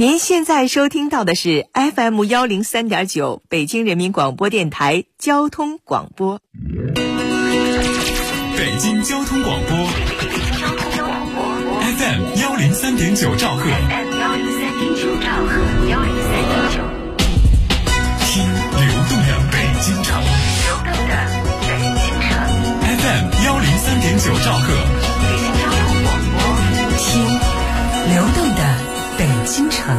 您现在收听到的是 FM103.9 北京人民广播电台交通广播。 北京交通广播 FM103.9 兆赫，听流动的北京城，FM103.9 兆赫， 北京交通广播，听流动的北京城。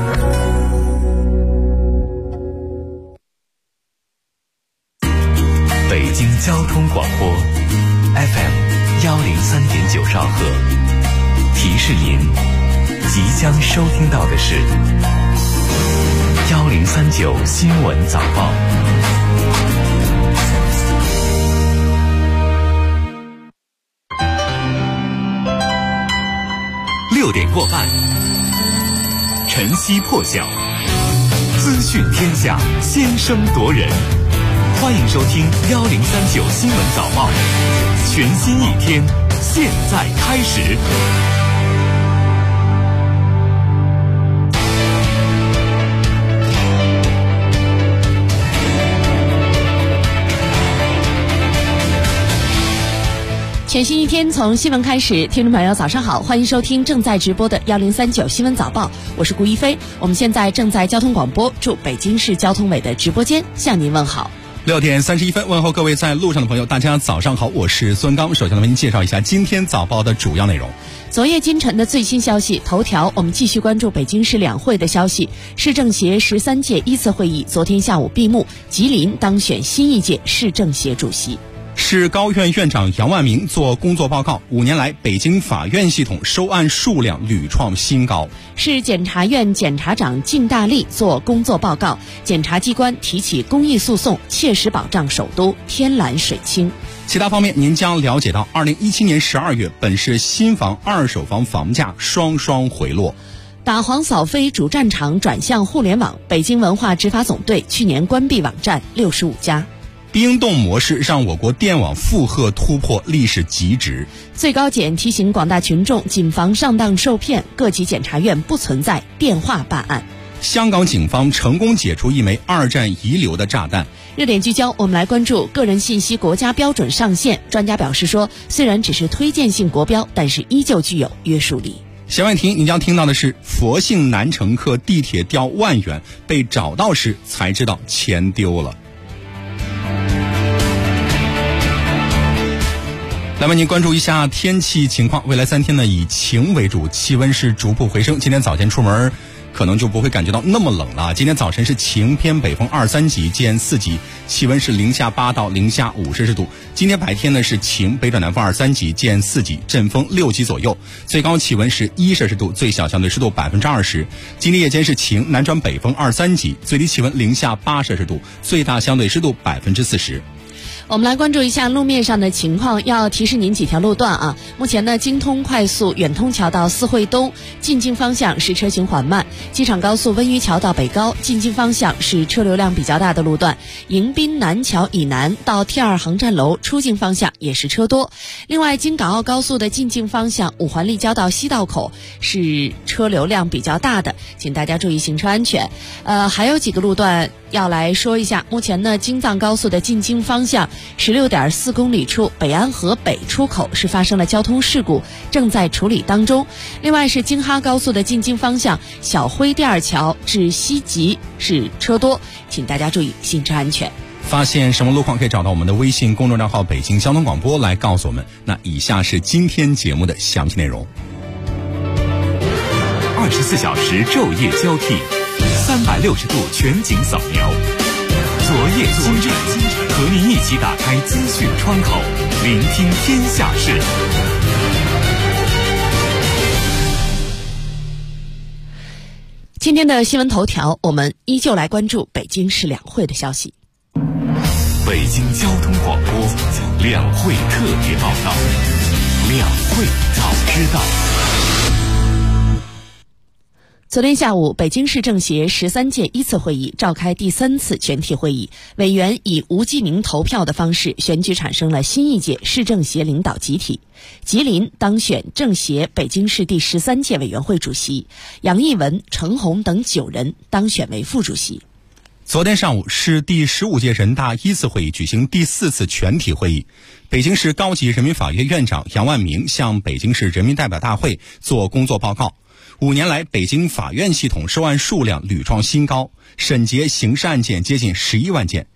北京交通广播 FM103.9 兆赫，提示您即将收听到的是1039新闻早报。6点过半，晨曦破晓，资讯天下，先声夺人。欢迎收听1039新闻早报，全新一天现在开始。 全新一天从新闻开始，听众朋友早上好，欢迎收听正在直播的1039新闻早报，我是顾一飞。我们现在正在交通广播驻北京市交通委的直播间向您问好。 6点31分，问候各位在路上的朋友，大家早上好，我是孙刚。首先为您介绍一下今天早报的主要内容。 昨夜今晨的最新消息，头条我们继续关注北京市两会的消息。市政协13届一次会议昨天下午闭幕，吉林当选新一届市政协主席。 市高院院长杨万明做工作报告，5年来北京法院系统收案数量屡创新高。 市检察院检察长靳大力做工作报告，检察机关提起公益诉讼，切实保障首都天蓝水清。 其他方面您将了解到2017年12月本市新房二手房房价双回落。 打黄扫非主战场转向互联网，北京文化执法总队去年关闭网站65家。 冰冻模式让我国电网负荷突破历史极值。 最高检提醒广大群众谨防上当受骗，各级检察院不存在电话办案。 香港警方成功解除一枚2战遗留的炸弹。 热点聚焦，我们来关注个人信息国家标准上线。专家表示说，虽然只是推荐性国标，但是依旧具有约束力。 闲问题，你将听到的是佛姓男乘客地铁掉1万元，被找到时才知道钱丢了。来为您关注一下天气情况，未来3天呢以晴为主，气温是逐步回升。今天早前出门可能就不会感觉到那么冷了。今天早晨是晴，偏北风2、3级见4级，气温是零下8到零下5摄氏度。今天白天呢是晴，北转南风2、3级见4级，阵风6级左右，最高气温是1摄氏度，最小相对湿度20%。今天夜间是晴，南转北风2、3级，最低气温零下8摄氏度，最大相对湿度40%。 我们来关注一下路面上的情况，要提示您几条路段啊。目前呢，京通快速远通桥到四惠东进京方向是车行缓慢，机场高速温榆桥到北高进京方向是车流量比较大的路段，迎宾南桥以南到 T2 航站楼出境方向也是车多。另外，京港澳高速的进京方向五环立交到西道口是车流量比较大的，请大家注意行车安全。还有几个路段要来说一下。目前呢，京藏高速的进京方向16.4公里处北安河北出口是发生了交通事故，正在处理当中。另外是京哈高速的进京方向小辉第2桥至西集是车多，请大家注意行车安全。 发现什么路况可以找到我们的微信公众账号北京交通广播来告诉我们。那以下是今天节目的详细内容。 24小时昼夜交替，360度全景扫描，昨夜今日，和您一起打开资讯窗口，聆听天下事。 今天的新闻头条，我们依旧来关注北京市两会的消息。 北京交通广播两会特别报道，两会早知道。 昨天下午，北京市政协13届一次会议召开第3次全体会议，委员以无记名投票的方式选举产生了新一届市政协领导集体。吉林当选政协北京市第13届委员会主席，杨毅文、程红等9人当选为副主席。 昨天上午，市第15届人大一次会议举行第4次全体会议。北京市高级人民法院院长杨万明向北京市人民代表大会作工作报告。5年来，北京法院系统收案数量屡创新高，审结刑事案件接近11万件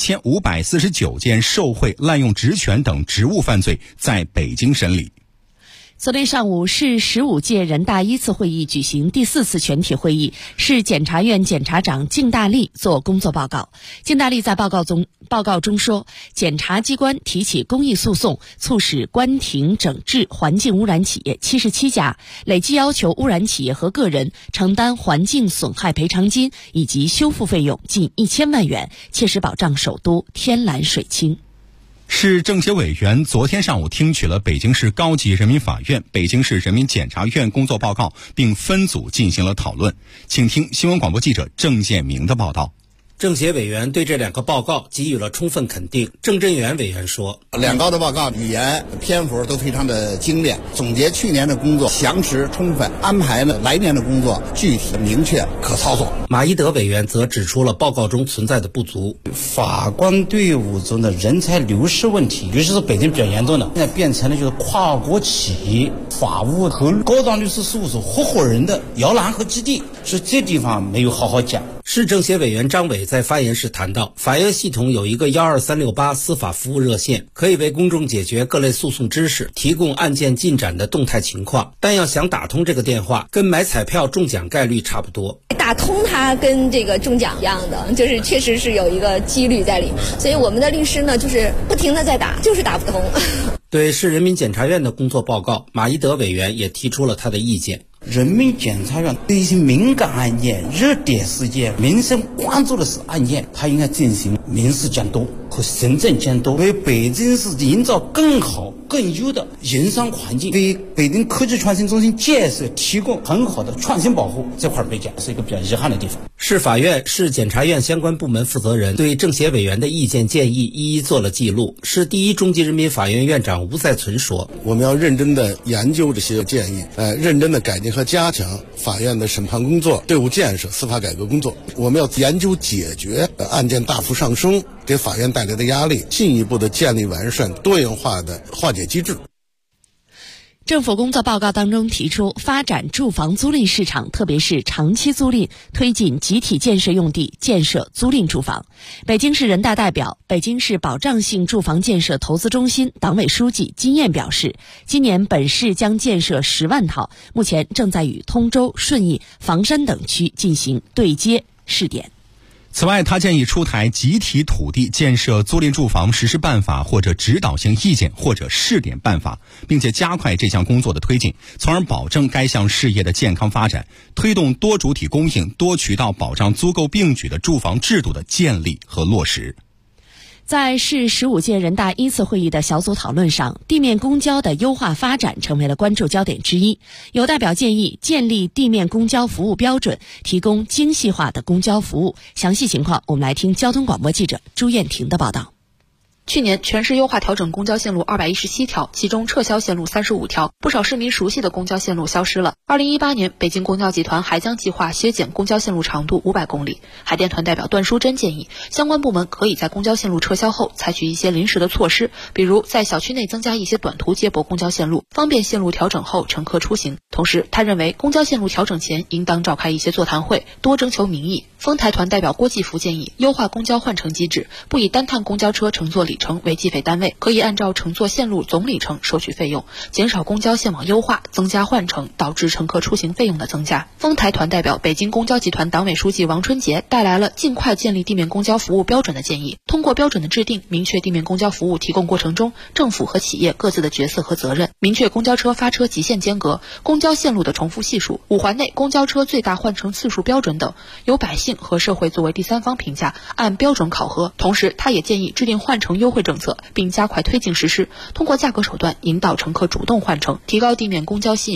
，1549件受贿、滥用职权等职务犯罪在北京审理。 昨天上午，市15届人大一次会议举行第4次全体会议，市检察院检察长靳大力作工作报告。靳大力在报告中说，检察机关提起公益诉讼，促使关停整治环境污染企业77家，累计要求污染企业和个人承担环境损害赔偿金以及修复费用近1000万元，切实保障首都天蓝水清。 市政协委员昨天上午听取了北京市高级人民法院、北京市人民检察院工作报告，并分组进行了讨论。请听新闻广播记者郑建明的报道。 政协委员对这2个报告给予了充分肯定。郑振元委员说 ，2高的报告语言篇幅都非常的精炼，总结去年的工作详实充分，安排呢来年的工作具体明确可操作。 马一德委员则指出了报告中存在的不足， 法官队伍中的人才流失问题，尤其是北京比较严重的，现在变成了就是跨国企业、法务和高档律师事务所合伙人的摇篮和基地，是这地方没有好好讲。 市政协委员张伟在发言时谈到，法院系统有一个12368司法服务热线，可以为公众解决各类诉讼知识，提供案件进展的动态情况。但要想打通这个电话，跟买彩票中奖概率差不多。 打通它跟这个中奖一样的，就是确实是有一个几率在里面，所以我们的律师呢，就是不停的在打，就是打不通。 对市人民检察院的工作报告，马一德委员也提出了他的意见。 人民检察院对一些敏感案件、热点事件、民生关注的案件，它应该进行民事监督和行政监督，为北京市营造更好、更优的营商环境，为北京科技创新中心建设提供很好的创新保护，这块没讲，是一个比较遗憾的地方。 市法院、市检察院相关部门负责人对政协委员的意见建议一一做了记录。市第一中级人民法院院长吴在存说， 我们要认真的研究这些建议，认真的改进和加强法院的审判工作、队伍建设、司法改革工作。我们要研究解决案件大幅上升给法院带来的压力，进一步的建立完善多元化的化解机制。 政府工作报告当中提出，发展住房租赁市场，特别是长期租赁，推进集体建设用地建设租赁住房。北京市人大代表、北京市保障性住房建设投资中心党委书记金燕表示，今年本市将建设10万套，目前正在与通州、顺义、房山等区进行对接试点。 此外，他建议出台集体土地建设租赁住房实施办法或者指导性意见或者试点办法，并且加快这项工作的推进，从而保证该项事业的健康发展，推动多主体供应、多渠道保障租购并举的住房制度的建立和落实。 在市15届人大一次会议的小组讨论上，地面公交的优化发展成为了关注焦点之一。有代表建议建立地面公交服务标准，提供精细化的公交服务。详细情况，我们来听交通广播记者朱艳婷的报道。 去年全市优化调整公交线路217条，其中撤销线路35条，不少市民熟悉的公交线路消失了。2018年，北京公交集团还将计划削减公交线路长度500公里。海淀团代表段淑珍建议，相关部门可以在公交线路撤销后采取一些临时的措施，比如在小区内增加一些短途接驳公交线路，方便线路调整后乘客出行。同时，他认为公交线路调整前应当召开一些座谈会，多征求民意。丰台团代表郭继福建议，优化公交换乘机制，不以单趟公交车乘坐里程为计费单位，可以按照乘坐线路总里程收取费用，减少公交线网优化增加换乘导致乘客出行费用的增加。丰台团代表北京公交集团党委书记王春杰带来了尽快建立地面公交服务标准的建议，通过标准的制定，明确地面公交服务提供过程中政府和企业各自的角色和责任，明确公交车发车极限间隔、公交线路的重复系数、5环内公交车最大换乘次数标准等，由百姓和社会作为第三方评价，按标准考核。同时，他也建议制定换乘优惠政策，并加快推进实施，通过价格手段引导乘客主动换乘，提高地面公交吸引力。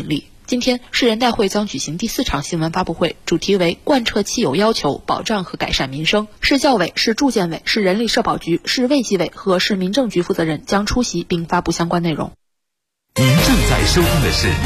今天，市人代会将举行第4场新闻发布会，主题为贯彻既有要求，保障和改善民生。市教委、市住建委、市人力社保局、市卫计委和市民政局负责人将出席并发布相关内容。 您正在收听的是1039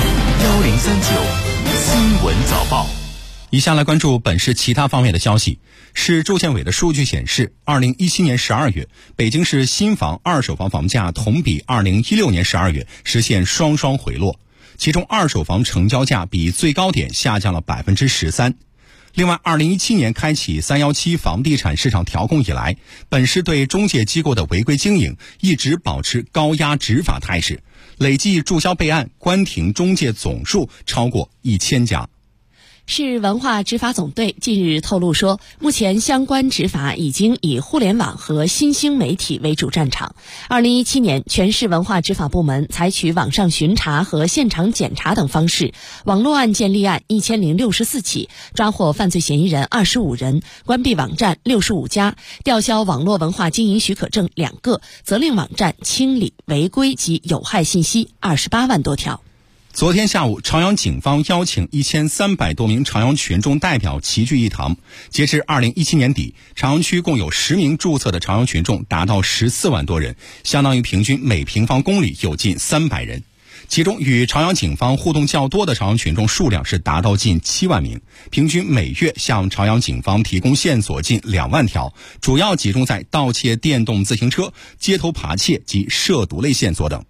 新闻早报。 以下来关注本市其他方面的消息。市住建委的数据显示，2017年12月，北京市新房、二手房房价同比2016年12月实现双回落，其中二手房成交价比最高点下降了13%。另外，2017年开启317房地产市场调控以来，本市对中介机构的违规经营一直保持高压执法态势，累计注销备案、关停中介总数超过1000家。 市文化执法总队近日透露说，目前相关执法已经以互联网和新兴媒体为主战场。2017年，全市文化执法部门采取网上巡查和现场检查等方式，网络案件立案1064起，抓获犯罪嫌疑人25人，关闭网站65家，吊销网络文化经营许可证2个，责令网站清理违规及有害信息28万多条。 昨天下午，朝阳警方邀请1300多名朝阳群众代表齐聚一堂。截至2017年底，朝阳区共有10名注册的朝阳群众达到14万多人，相当于平均每平方公里有近300人。其中与朝阳警方互动较多的朝阳群众数量是达到近7万名，平均每月向朝阳警方提供线索近2万条，主要集中在盗窃电动自行车、街头扒窃及涉毒类线索等。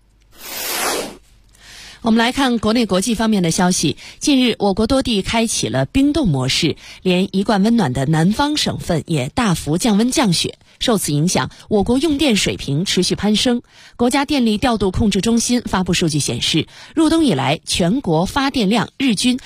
我们来看国内国际方面的消息。近日，我国多地开启了冰冻模式，连一贯温暖的南方省份也大幅降温降雪。受此影响，我国用电水平持续攀升。国家电力调度控制中心发布数据显示，入冬以来，全国发电量日均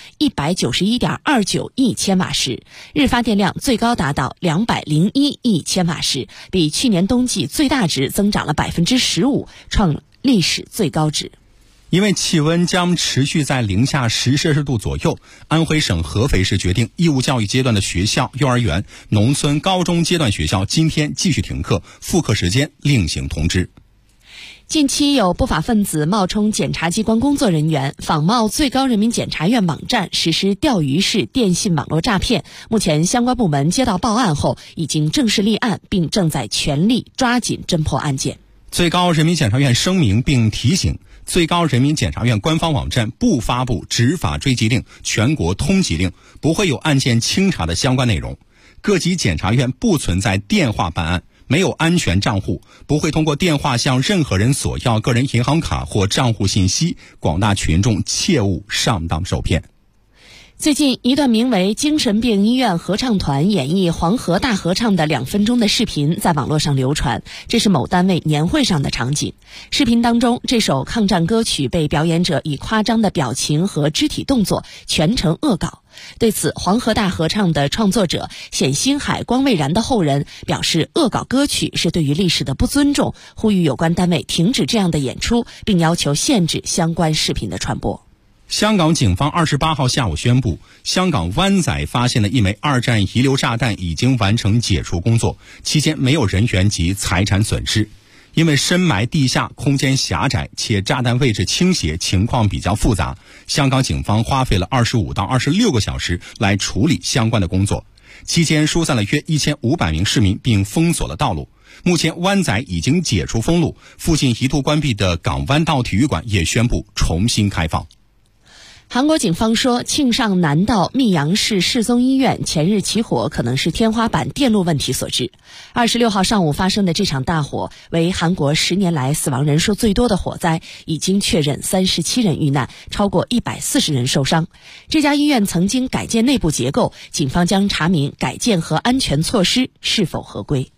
191.29亿千瓦时，日发电量最高达到201亿千瓦时，比去年冬季最大值增长了15%，创历史最高值。 因为气温将持续在零下10摄氏度左右，安徽省合肥市决定义务教育阶段的学校、幼儿园、农村高中阶段学校今天继续停课，复课时间另行通知。 近期有不法分子冒充检察机关工作人员，仿冒最高人民检察院网站实施钓鱼式电信网络诈骗。目前相关部门接到报案后，已经正式立案，并正在全力抓紧侦破案件。 最高人民检察院声明并提醒，最高人民检察院官方网站不发布执法追缉令、全国通缉令，不会有案件清查的相关内容。各级检察院不存在电话办案，没有安全账户，不会通过电话向任何人索要个人银行卡或账户信息，广大群众切勿上当受骗。 最近，一段名为《精神病医院合唱团演绎黄河大合唱》的2分钟的视频在网络上流传，这是某单位年会上的场景。视频当中，这首抗战歌曲被表演者以夸张的表情和肢体动作全程恶搞。对此，黄河大合唱的创作者冼星海、光未然的后人表示，恶搞歌曲是对于历史的不尊重，呼吁有关单位停止这样的演出，并要求限制相关视频的传播。 香港警方28号下午宣布，香港湾仔发现的一枚2战遗留炸弹已经完成解除工作，期间没有人员及财产损失。因为深埋地下，空间狭窄，且炸弹位置倾斜，情况比较复杂，香港警方花费了25到26个小时来处理相关的工作，期间疏散了约1500名市民，并封锁了道路。目前湾仔已经解除封路，附近一度关闭的港湾道体育馆也宣布重新开放。 韩国警方说，庆尚南道密阳市世宗医院前日起火，可能是天花板电路问题所致。26号上午发生的这场大火为韩国10年来死亡人数最多的火灾，已经确认37人遇难，超过140人受伤。这家医院曾经改建内部结构，警方将查明改建和安全措施是否合规。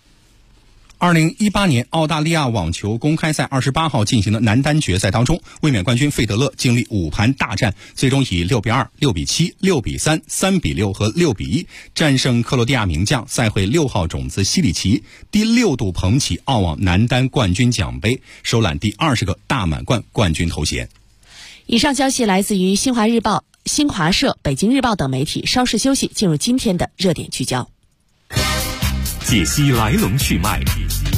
2018年澳大利亚网球公开赛28号进行的男单决赛当中，卫冕冠军费德勒经历5盘大战，最终以6-2、6-7、6-3、3-6和6-1战胜克罗地亚名将赛会6号种子西里奇，第6度捧起澳网男单冠军奖杯，收揽第20个大满贯冠军头衔。 以上消息来自于新华日报、新华社、北京日报等媒体。稍事休息，进入今天的热点聚焦。 解析来龙去脉，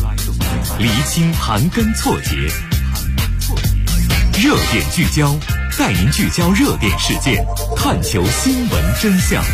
厘清盘根错节，热点聚焦， 带您聚焦热点事件，探求新闻真相。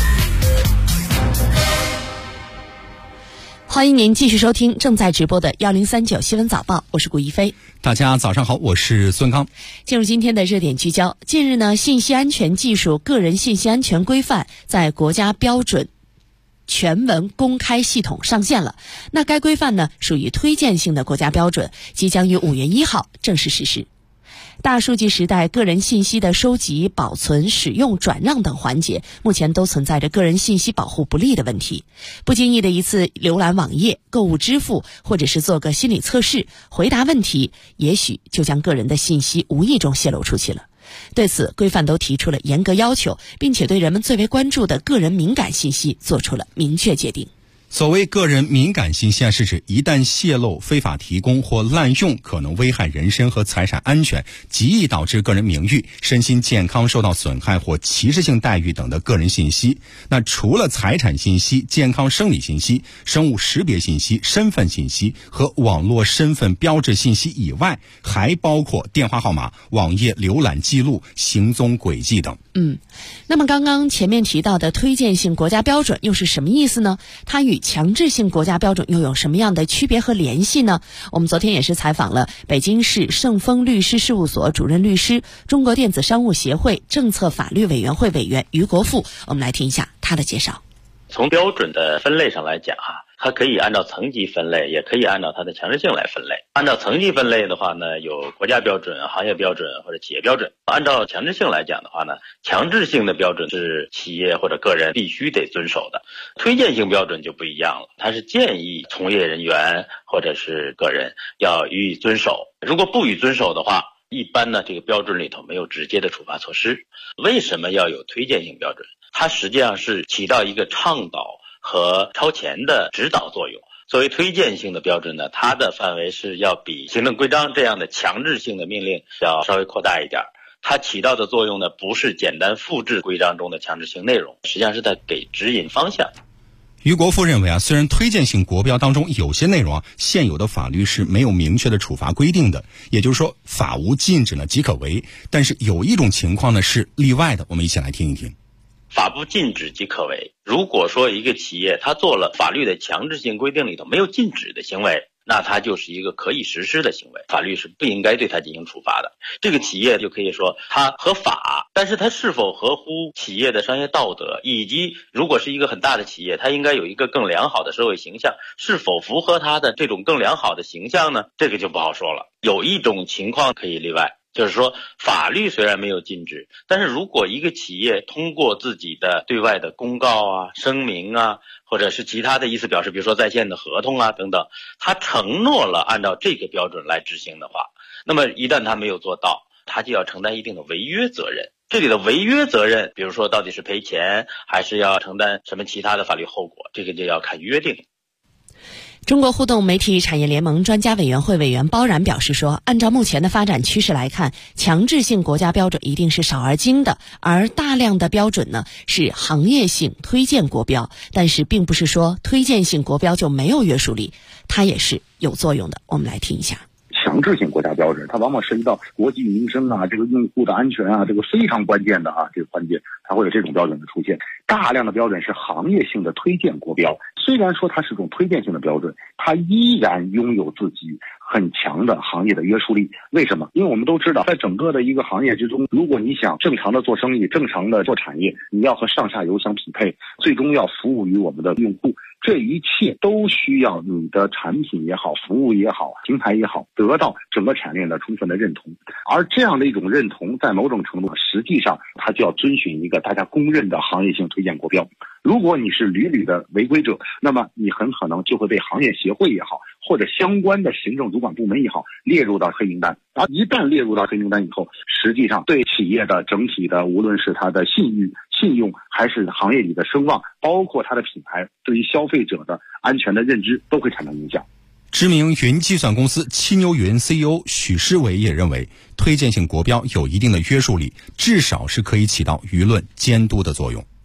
欢迎您继续收听正在直播的1039新闻早报，我是顾一飞。 大家早上好，我是孙康。 进入今天的热点聚焦，近日呢，信息安全技术个人信息安全规范在国家标准全文公开系统上线了。那该规范呢，属于推荐性的国家标准，即将于5月1号正式实施。大数据时代，个人信息的收集、保存、使用、转让等环节，目前都存在着个人信息保护不力的问题。不经意的一次浏览网页、购物支付，或者是做个心理测试，回答问题，也许就将个人的信息无意中泄露出去了。对此，规范都提出了严格要求，并且对人们最为关注的个人敏感信息做出了明确界定。 所谓个人敏感信息是指一旦泄露、非法提供或滥用，可能危害人身和财产安全，极易导致个人名誉、身心健康受到损害或歧视性待遇等的个人信息。那除了财产信息、健康生理信息、生物识别信息、身份信息和网络身份标志信息以外，还包括电话号码、网页浏览记录、行踪轨迹等。 那么刚刚前面提到的推荐性国家标准又是什么意思呢？它与强制性国家标准又有什么样的区别和联系呢？我们昨天也是采访了北京市盛丰律师事务所主任律师、中国电子商务协会政策法律委员会委员于国富，我们来听一下他的介绍。 从标准的分类上来讲它可以按照层级分类，也可以按照它的强制性来分类。按照层级分类的话呢，有国家标准、行业标准或者企业标准。按照强制性来讲的话呢，强制性的标准是企业或者个人必须得遵守的。推荐性标准就不一样了，它是建议从业人员或者是个人要予以遵守。如果不予遵守的话，一般呢这个标准里头没有直接的处罚措施。为什么要有推荐性标准？它实际上是起到一个倡导和超前的指导作用。作为推荐性的标准呢，它的范围是要比行政规章这样的强制性的命令要稍微扩大一点。它起到的作用呢，不是简单复制规章中的强制性内容，实际上是在给指引方向。 于国富认为虽然推荐性国标当中有些内容现有的法律是没有明确的处罚规定的，也就是说法无禁止呢即可为，但是有一种情况呢是例外的，我们一起来听一听。 法不禁止即可为。如果说一个企业它做了法律的强制性规定里头没有禁止的行为，那它就是一个可以实施的行为，法律是不应该对它进行处罚的。这个企业就可以说它合法，但是它是否合乎企业的商业道德，以及如果是一个很大的企业，它应该有一个更良好的社会形象，是否符合它的这种更良好的形象呢？这个就不好说了。有一种情况可以例外，就是说法律虽然没有禁止，但是如果一个企业通过自己的对外的公告声明或者是其他的意思表示，比如说在线的合同等等，他承诺了按照这个标准来执行的话，那么一旦他没有做到，他就要承担一定的违约责任。这里的违约责任，比如说到底是赔钱还是要承担什么其他的法律后果，这个就要看约定。 中国互动媒体产业联盟专家委员会委员包然表示说，按照目前的发展趋势来看，强制性国家标准一定是少而精的，而大量的标准呢是行业性推荐国标，但是并不是说推荐性国标就没有约束力，它也是有作用的。我们来听一下。 强制性国家标准，它往往涉及到国计民生这个用户的安全这个非常关键的这个环节，它会有这种标准的出现。大量的标准是行业性的推荐国标，虽然说它是种推荐性的标准，它依然拥有自己很强的行业的约束力。为什么？因为我们都知道，在整个的一个行业之中，如果你想正常的做生意、正常的做产业，你要和上下游相匹配，最终要服务于我们的用户。这一切都需要你的产品也好、服务也好、平台也好，得到整个产业链的充分的认同。而这样的一种认同，在某种程度上，实际上它就要遵循一个大家公认的行业性推荐国标。如果你是屡屡的违规者，那么你很可能就会被行业协会也好，或者相关的行政主管部门也好列入到黑名单。而一旦列入到黑名单以后，实际上对企业的整体的，无论是它的信用还是行业里的声望，包括它的品牌，对于消费者的安全的认知都会产生影响。 知名云计算公司七牛云 CEO 许世伟也认为，推荐性国标有一定的约束力，至少是可以起到舆论监督的作用。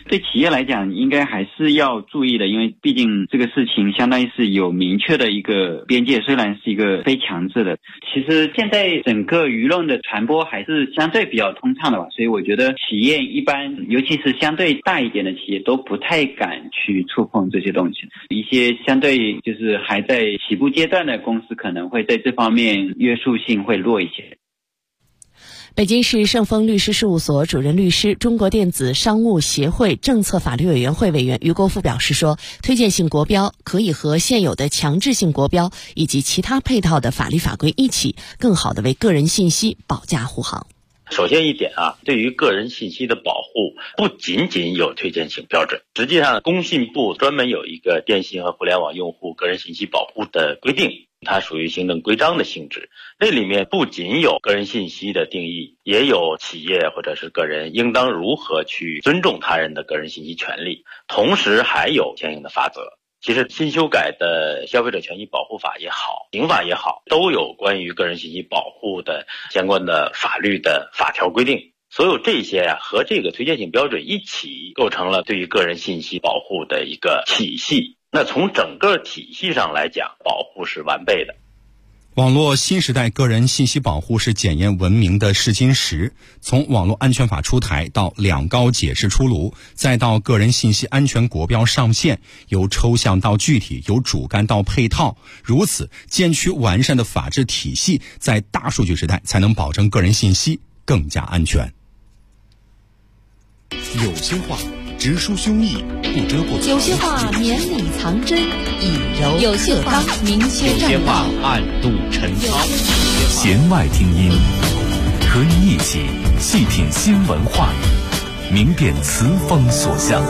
对企业来讲应该还是要注意的，因为毕竟这个事情相当于是有明确的一个边界，虽然是一个非强制的。其实现在整个舆论的传播还是相对比较通畅的吧，所以我觉得企业一般，尤其是相对大一点的企业都不太敢去触碰这些东西。一些相对就是还在起步阶段的公司可能会在这方面约束性会弱一些。 北京市盛丰律师事务所主任律师、中国电子商务协会政策法律委员会委员于国富表示说，推荐性国标可以和现有的强制性国标以及其他配套的法律法规一起，更好地为个人信息保驾护航。 首先一点啊，对于个人信息的保护不仅仅有推荐性标准，实际上工信部专门有一个电信和互联网用户个人信息保护的规定，它属于行政规章的性质。那里面不仅有个人信息的定义，也有企业或者是个人应当如何去尊重他人的个人信息权利，同时还有相应的法则。其实新修改的消费者权益保护法也好，刑法也好，都有关于个人信息保护的相关的法律的法条规定。所有这些和这个推荐性标准一起构成了对于个人信息保护的一个体系。那从整个体系上来讲，保护是完备的。 网络新时代个人信息保护是检验文明的试金石，从网络安全法出台到两高解释出炉，再到个人信息安全国标上线，由抽象到具体，由主干到配套，如此渐趋完善的法治体系，在大数据时代才能保证个人信息更加安全。 有些话直抒胸臆，不遮不藏； 有些话绵里藏针，以柔有些话明确有些话暗度陈仓。弦外听音，和你一起细品新闻话语，明辨词风所向。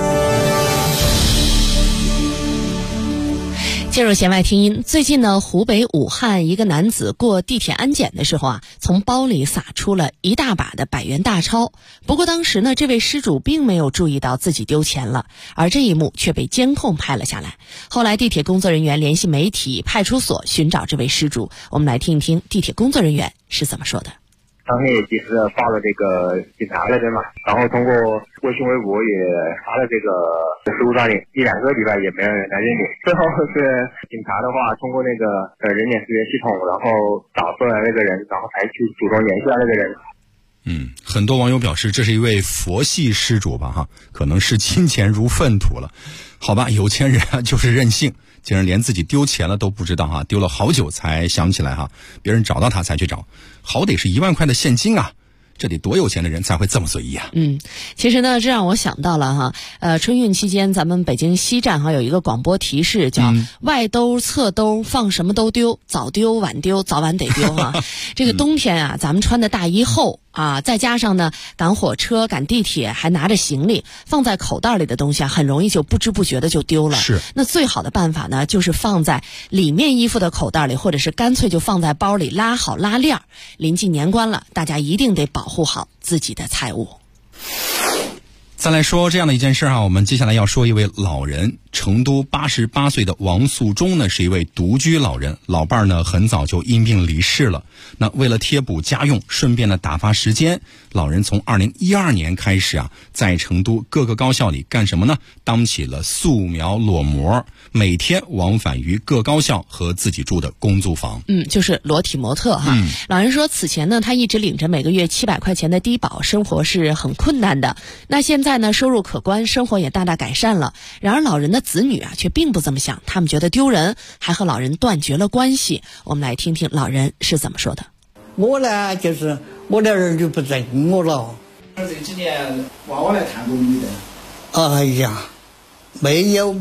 进入弦外听音，最近呢，湖北武汉一个男子过地铁安检的时候从包里撒出了一大把的100元大钞。不过当时呢，这位失主并没有注意到自己丢钱了，而这一幕却被监控拍了下来。后来地铁工作人员联系媒体、派出所寻找这位失主，我们来听一听地铁工作人员是怎么说的。 当天也及时的发了这个警察那边嘛，然后通过微信微博也发了这个失物抓领，1-2个礼拜也没有人来认领。最后是警察的话通过那个人脸识别系统，然后找出来那个人，然后才去主动联系到那个人。 很多网友表示这是一位佛系失主吧可能是金钱如粪土了。好吧，有钱人就是任性，竟然连自己丢钱了都不知道丢了好久才想起来别人找到他才去找，好得是1万块的现金这得多有钱的人才会这么随意其实呢，这让我想到了春运期间咱们北京西站有一个广播提示叫外兜侧兜放什么都丢，早丢晚丢早晚得丢这个冬天咱们穿的大衣厚再加上呢赶火车赶地铁还拿着行李，放在口袋里的东西很容易就不知不觉的就丢了。 是， 那最好的办法呢就是放在里面衣服的口袋里，或者是干脆就放在包里拉好拉链。临近年关了，大家一定得保护好自己的财物。 再来说这样的一件事我们接下来要说一位老人。成都88岁的王素忠呢是一位独居老人，老伴儿呢很早就因病离世了。那为了贴补家用，顺便呢打发时间，老人从2012年开始在成都各个高校里干什么呢？当起了素描裸模，每天往返于各高校和自己住的公租房。 就是裸体模特老人说此前呢他一直领着每个月700块钱的低保，生活是很困难的。那现在呢收入可观，生活也大大改善了。然而老人的子女却并不这么想，他们觉得丢人，还和老人断绝了关系。我们来听听老人是怎么说的。 我呢就是我的儿女不认我了。 这几年娃娃来看过你的？ 哎呀，没有。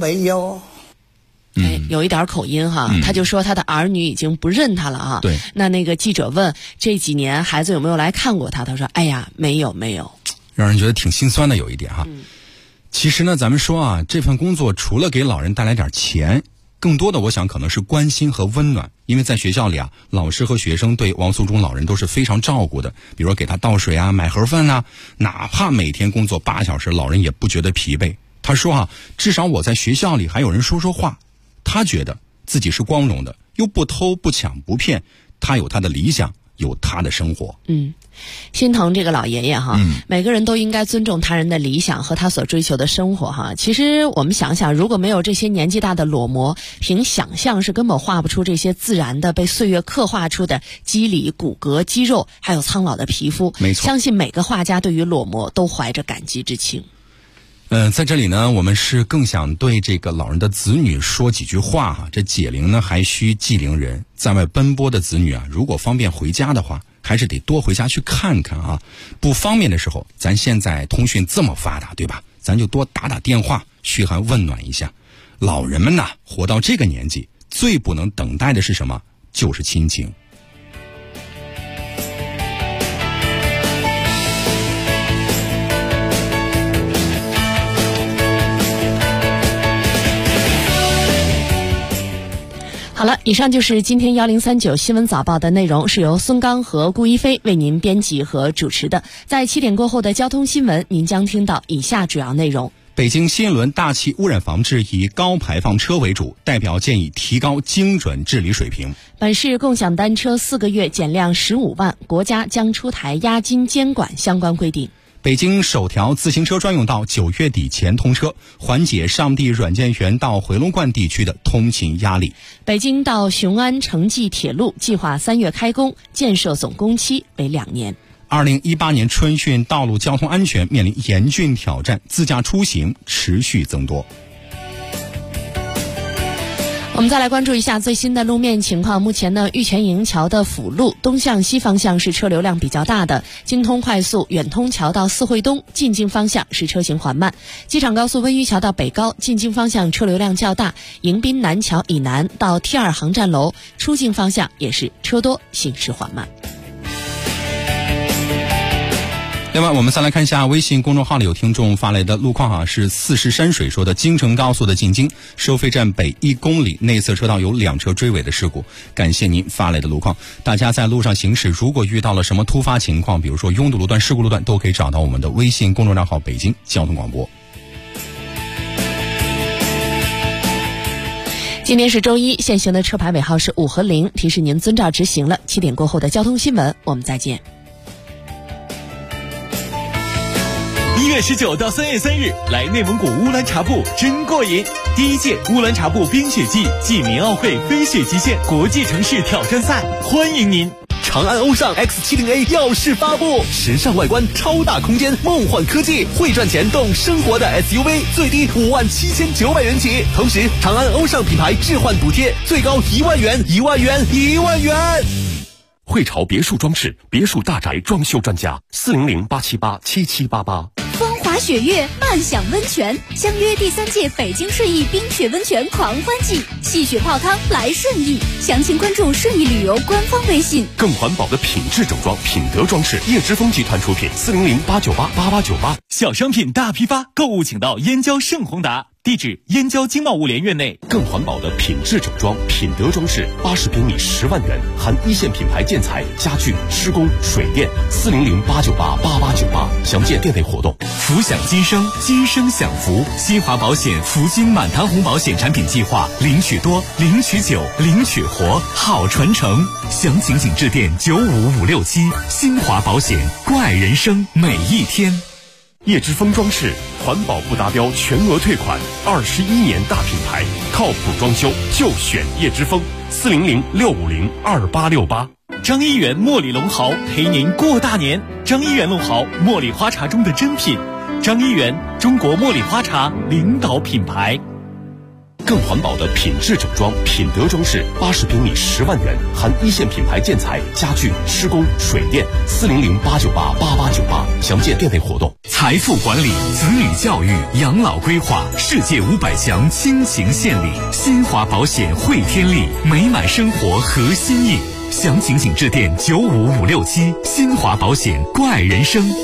有一点口音他就说他的儿女已经不认他了对。 那个记者问这几年孩子有没有来看过他，他说哎呀没有。 让人觉得挺心酸的有一点其实呢咱们说这份工作除了给老人带来点钱，更多的我想可能是关心和温暖。因为在学校里老师和学生对王素忠老人都是非常照顾的，比如说给他倒水买盒饭哪怕每天工作8小时，老人也不觉得疲惫。他说至少我在学校里还有人说话，他觉得自己是光荣的，又不偷不抢不骗，他有他的理想，有他的生活。 心疼这个老爷爷哈，每个人都应该尊重他人的理想和他所追求的生活哈。其实我们想想，如果没有这些年纪大的裸模，凭想象是根本画不出这些自然的被岁月刻画出的肌理、骨骼、肌肉，还有苍老的皮肤。 没错， 相信每个画家对于裸模都怀着感激之情。 在这里呢，我们是更想对这个老人的子女说几句话哈。这解铃呢还需系铃人，在外奔波的子女啊，如果方便回家的话，还是得多回家去看看啊。不方便的时候，咱现在通讯这么发达，对吧？咱就多打打电话，嘘寒问暖一下。老人们呐，活到这个年纪，最不能等待的是什么？就是亲情。 好了，以上就是今天1039新闻早报的内容，是由孙刚和顾一飞为您编辑和主持的。在7点过后的交通新闻，您将听到以下主要内容。 北京新一轮大气污染防治以高排放车为主，代表建议提高精准治理水平。 本市共享单车4个月减量15万，国家将出台押金监管相关规定。 北京首条自行车专用道9月底前通车，缓解上地软件园到回龙观地区的通勤压力。 北京到雄安城际铁路计划3月开工，建设总工期为2年。 2018年春汛道路交通安全面临严峻挑战，自驾出行持续增多。 我们再来关注一下最新的路面情况。目前呢，玉泉营桥的辅路东向西方向是车流量比较大的，京通快速远通桥到四惠东进京方向是车行缓慢，机场高速温榆桥到北高进京方向车流量较大，迎宾南桥以南到 T2 航站楼出境方向也是车多，行驶缓慢。 另外，我们再来看一下微信公众号里有听众发来的路况是四石山水说的京承高速的进京收费站北1公里内侧车道有2车追尾的事故，感谢您发来的路况。大家在路上行驶，如果遇到了什么突发情况，比如说拥堵路段、事故路段，都可以找到我们的微信公众账号北京交通广播。 今天是周一，现行的车牌尾号是5和0，提示您遵照执行了。7点过后的交通新闻，我们再见。 1月19到3月3日，来内蒙古乌兰察布真过瘾！第1届乌兰察布冰雪季暨民奥会飞雪极限国际城市挑战赛，欢迎您！ 长安欧尚 X70A 耀世发布，时尚外观、超大空间、梦幻科技，会赚钱懂生活的 SUV， 最低57900元起。同时，长安欧尚品牌置换补贴最高1万元，1万元，1万元。 汇潮别墅装饰，别墅大宅装修专家，400-878-7788。 风华雪月，漫享温泉，相约第3届北京顺义冰雪温泉狂欢季，戏雪泡汤来顺义，详情关注顺义旅游官方微信。 更环保的品质整装，品德装饰，叶之峰集团出品，400-898-8898。 小商品大批发，购物请到燕郊盛宏达。地址：燕郊经贸物联院内。 更环保的品质整装、品德装饰，80平米10万元，含1线品牌建材、家具、施工、水电。400-898-8898，详见店内活动。 福享今生，今生享福。新华保险福金满堂红保险产品计划，领取多，领取久，领取活，好传承。详情请致电95567。新华保险，怪人生每一天。 叶之峰装饰，环保不达标全额退款，21年大品牌，靠谱装修就选叶之峰，400-650-2868。 张一元茉莉龙豪陪您过大年。张一元龙豪，茉莉花茶中的珍品。张一元，中国茉莉花茶领导品牌。 更环保的品质整装、品德装饰，80平米10万元，含1线品牌建材、家具、施工、水电。400-898-8898，详见店内活动。 财富管理、子女教育、养老规划，世界500强倾情献礼。新华保险汇天利，美满生活核心意。详情请致电95567。新华保险，怪人生。